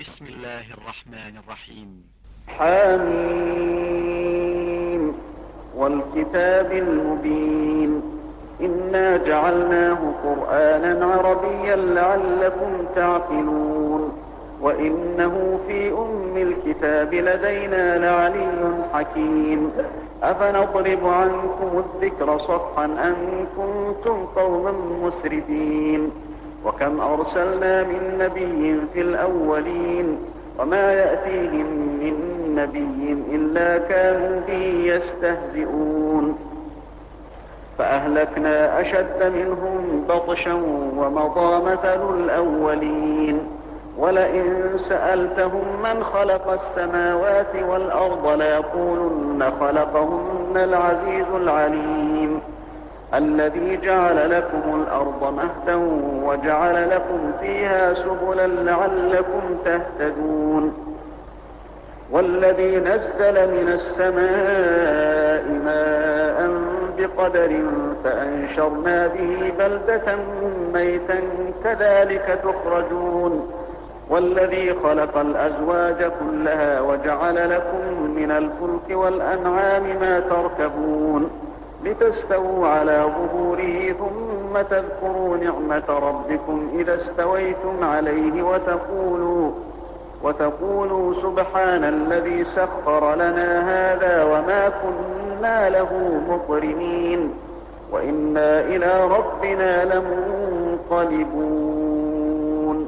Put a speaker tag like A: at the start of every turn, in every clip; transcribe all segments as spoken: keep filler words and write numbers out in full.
A: بسم الله الرحمن الرحيم.
B: حميم والكتاب المبين إنا جعلناه قرآنا عربيا لعلكم تعقلون وإنه في أم الكتاب لدينا لعلي حكيم أفنضرب عنكم الذكر صفحا أن كنتم قوما مسرفين وكم أرسلنا من نبي في الأولين وما يأتيهم من نبي إلا كانوا به يستهزئون فأهلكنا أشد منهم بطشا ومضى مثل الأولين ولئن سألتهم من خلق السماوات والأرض ليقولن خلقهن العزيز العليم الذي جعل لكم الأرض مهدا وجعل لكم فيها سبلا لعلكم تهتدون والذي نزل من السماء ماء بقدر فأنشرنا به بلدة ميتا كذلك تخرجون والذي خلق الأزواج كلها وجعل لكم من الفلك والأنعام ما تركبون لتستووا على ظهوره ثم تذكروا نعمة ربكم إذا استويتم عليه وتقولوا وتقولوا سبحان الذي سخر لنا هذا وما كنا له مقرنين وإنا إلى ربنا لمنقلبون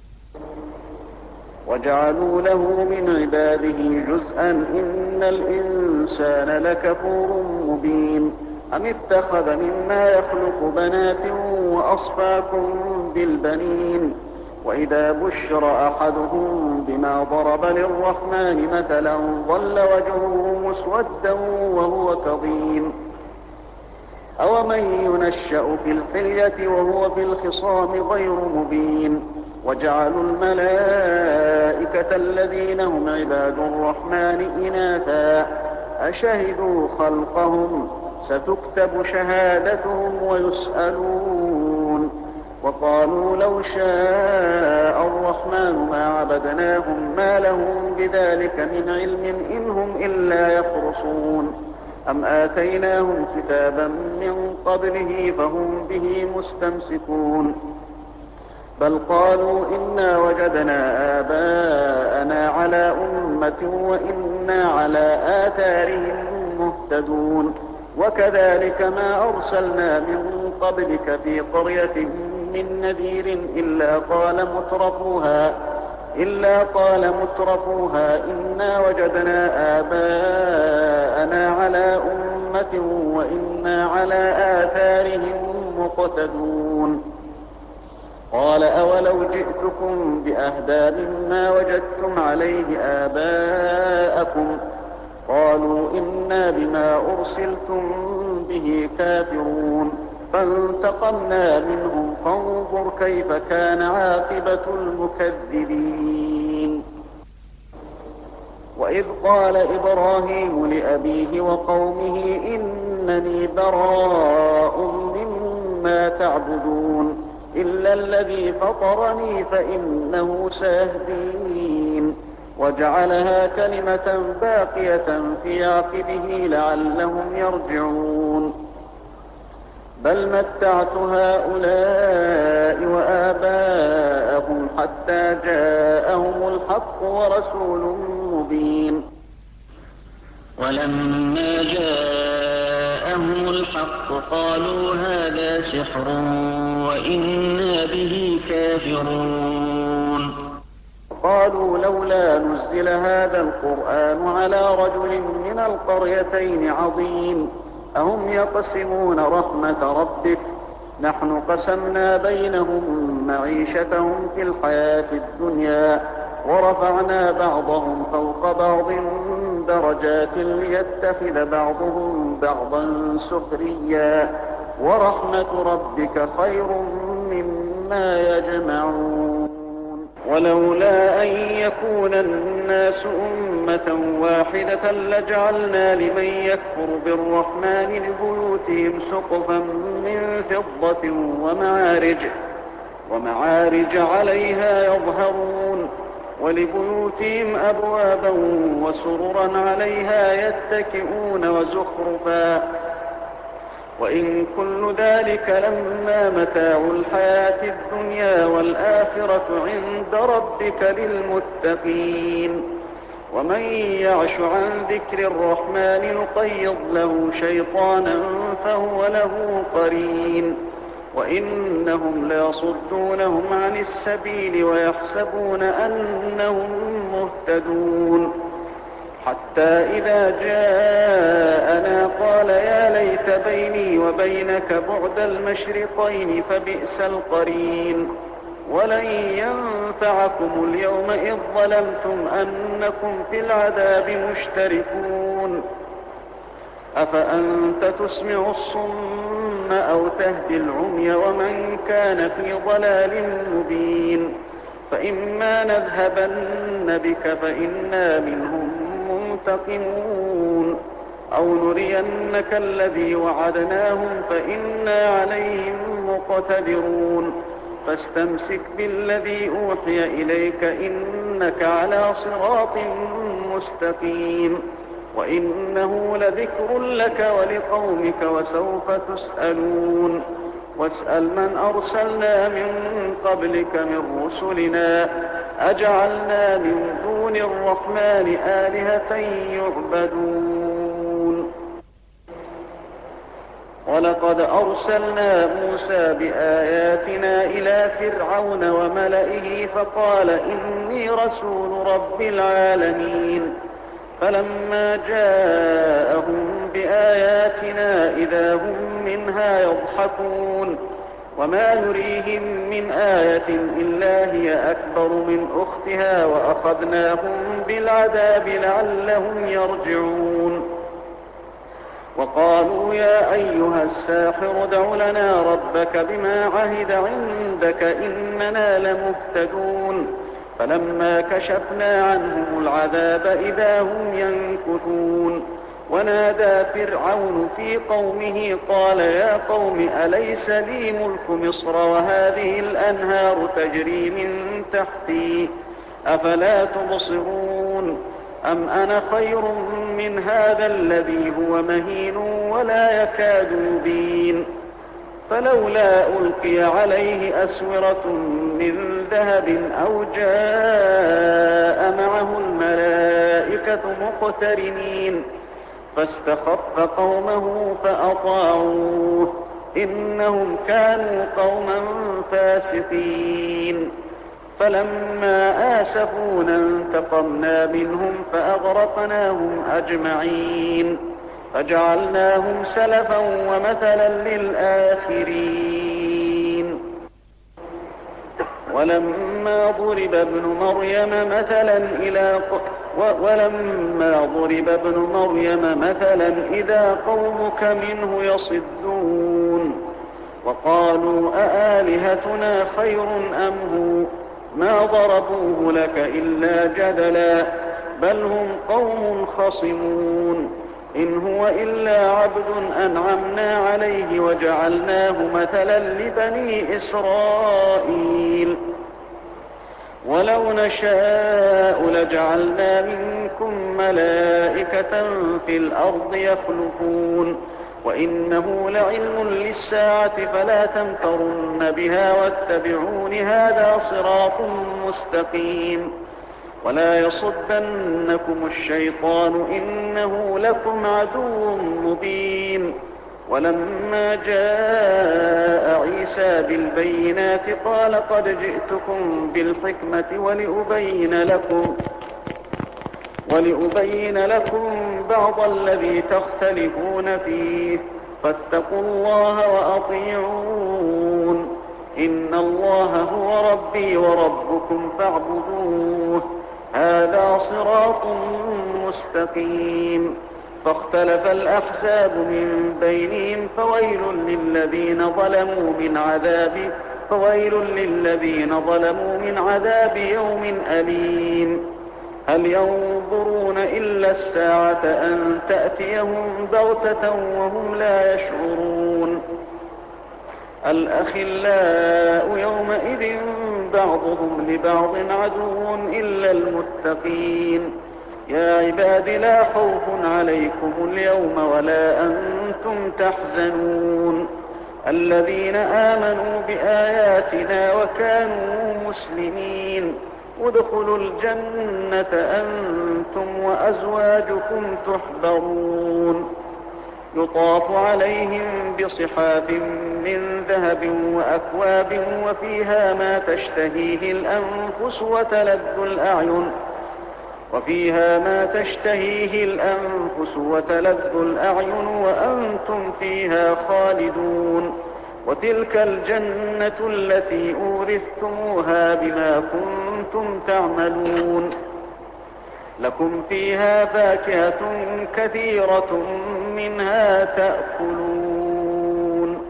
B: وجعلوا له من عباده جزءا إن الإنسان لكفور مبين أم اتخذ مما يخلق بنات وأصفاكم بالبنين وإذا بشر أحدهم بما ضرب للرحمن مثلا ظل وجهه مسودا وهو كظيم أومن ينشأ في الحلية وهو في الخصام غير مبين وجعلوا الملائكة الذين هم عباد الرحمن إناثا أشهدوا خلقهم ستكتب شهادتهم ويسألون وقالوا لو شاء الرحمن ما عبدناهم ما لهم بذلك من علم إن هم إلا يخرصون أم آتيناهم كتابا من قبله فهم به مستمسكون بل قالوا إنا وجدنا آباءنا على أمة وإنا على آثارهم مهتدون وكذلك ما أرسلنا من قبلك في قرية من نذير إلا قال مترفوها إلا قال مترفوها إنا وجدنا آباءنا على أمة وإنا على آثارهم مقتدون قال أولو جئتكم بأهدى مما وجدتم عليه آباءكم قالوا إنا بما أرسلتم به كافرون فانتقمنا منهم فانظر كيف كان عاقبة المكذبين وإذ قال إبراهيم لأبيه وقومه إنني براء مما تعبدون إلا الذي فطرني فإنه سيهدين وجعلها كلمة باقية في عقبه لعلهم يرجعون بل متعت هؤلاء وآباءهم حتى جاءهم الحق ورسول مبين
C: ولما جاءهم الحق قالوا هذا سحر وإنا به كافرون
B: قالوا لولا نزل هذا القرآن على رجل من القريتين عظيم أهم يقسمون رحمة ربك نحن قسمنا بينهم معيشتهم في الحياة الدنيا ورفعنا بعضهم فوق بعض درجات ليتخذ بعضهم بعضا سخريا ورحمة ربك خير مما يجمعون ولولا أن يكون الناس أمة واحدة لجعلنا لمن يكفر بالرحمن لبيوتهم سقفا من فضة ومعارج ومعارج عليها يظهرون ولبيوتهم أبوابا وسررا عليها يتكئون وزخرفا وإن كل ذلك لما متاع الحياة الدنيا والآخرة عند ربك للمتقين. ومن يعش عن ذكر الرحمن نقيض له شيطانا فهو له قرين وإنهم ليصدونهم عن السبيل ويحسبون أنهم مهتدون حتى إذا جاءنا قال يا ليت بيني وبينك بعد المشرقين فبئس القرين ولن ينفعكم اليوم إذ ظلمتم أنكم في العذاب مشتركون أفأنت تسمع الصم أو تهدي العمي ومن كان في ضلال مبين فإما نذهبن بك فإنا منهم منتقمون أو نرينك الذي وعدناهم فإنا عليهم مقتدرون فاستمسك بالذي أوحي إليك إنك على صراط مستقيم وإنه لذكر لك ولقومك وسوف تسألون واسأل من أرسلنا من قبلك من رسلنا أجعلنا من دون الرحمن آلهة يعبدون ولقد أرسلنا موسى بآياتنا إلى فرعون وملئه فقال إني رسول رب العالمين فلما جاءهم بآياتنا إذا هم منها يضحكون وما نريهم من آية إلا هي أكبر من أختها وأخذناهم بالعذاب لعلهم يرجعون وقالوا يا أيها الساحر ادع لنا ربك بما عهد عندك إننا لمهتدون فلما كشفنا عنهم العذاب إذا هم ينكثون ونادى فرعون في قومه قال يا قوم أليس لي ملك مصر وهذه الأنهار تجري من تحتي أفلا تبصرون أم أنا خير من هذا الذي هو مهين ولا يكاد يبين فلولا ألقي عليه أسورة من ذهب أو جاء معه الملائكة مقترنين فاستخف قومه فأطاعوه إنهم كانوا قوما فاسقين فلما آسفونا انتقمنا منهم فأغرقناهم أجمعين فجعلناهم سلفا ومثلا للآخرين ولما ضرب ابن مريم مثلا إلى ولما ضرب ابن مريم مثلا إذا قومك منه يصدون وقالوا أآلهتنا خير أم هو ما ضربوه لك إلا جدلا بل هم قوم خصمون إن هو إلا عبد أنعمنا عليه وجعلناه مثلا لبني إسرائيل ولو نشاء لجعلنا منكم ملائكة في الأرض يخلفون وإنه لعلم للساعة فلا تمترن بها واتبعون هذا صراط مستقيم ولا يصدنكم الشيطان إنه لكم عدو مبين ولما جاء عيسى بالبينات قال قد جئتكم بالحكمة ولأبين لكم ولأبين لكم بعض الذي تختلفون فيه فاتقوا الله وأطيعون إن الله هو ربي وربكم فاعبدوه هذا صراط مستقيم فاختلف الأحزاب من بينهم فويل للذين ظلموا من عذاب فويل للذين ظلموا من عذاب يوم أليم هل ينظرون إلا الساعة أن تأتيهم بغتة وهم لا يشعرون الأخلاء يومئذ بعضهم لبعض عدو إلا المتقين. يا عباد لا خوف عليكم اليوم ولا أنتم تحزنون الذين آمنوا بآياتنا وكانوا مسلمين ادخلوا الجنة أنتم وأزواجكم تحبرون يطاف عليهم بصحاف من ذهب وأكواب وفيها ما تشتهيه الأنفس وتلذ الأعين وفيها ما تشتهيه الأنفس وتلذ الأعين وأنتم فيها خالدون وتلك الجنة التي أورثتموها بما كنتم تعملون لكم فيها فاكهة كثيرة منها تأكلون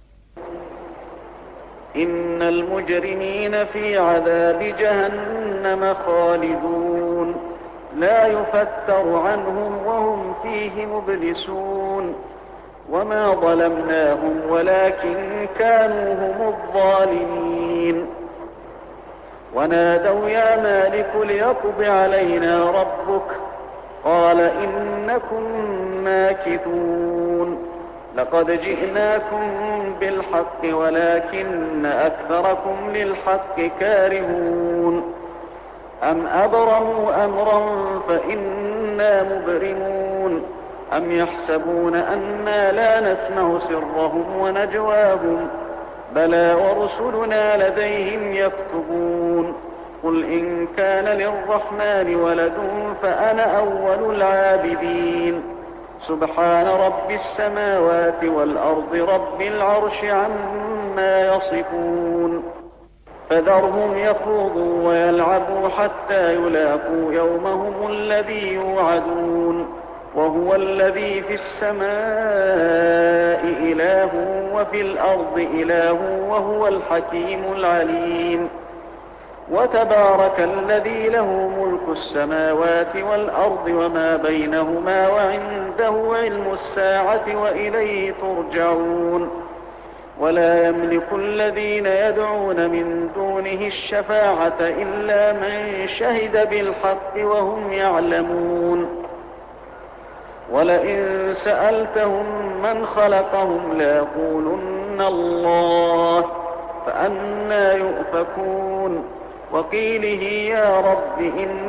B: إن المجرمين في عذاب جهنم خالدون لا يفتر عنهم وهم فيه مبلسون وما ظلمناهم ولكن كانوا هم الظالمين ونادوا يا مالك ليقض علينا ربك قال إنكم ماكثون لقد جئناكم بالحق ولكن أكثركم للحق كارهون أم أبرموا أمرا فإنا مبرمون أم يحسبون أنا لا نسمع سرهم ونجواهم بلى ورسلنا لديهم يكتبون قل إن كان للرحمن ولد فأنا أول العابدين سبحان رب السماوات والأرض رب العرش عما يصفون فذرهم يخوضوا ويلعبوا حتى يلاقوا يومهم الذي يوعدون وهو الذي في السماء إله وفي الأرض إله وهو الحكيم العليم وتبارك الذي له ملك السماوات والأرض وما بينهما وعنده علم الساعة وإليه ترجعون ولا يملك الذين يدعون من دونه الشفاعة إلا من شهد بالحق وهم يعلمون ولئن سألتهم من خلقهم ليقولن الله فأنى يؤفكون وقيله يا رب إن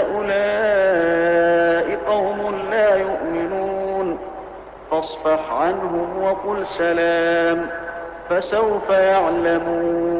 B: هؤلاء قوم لا يؤمنون فاصفح عنهم وقل سلام فسوف يعلمون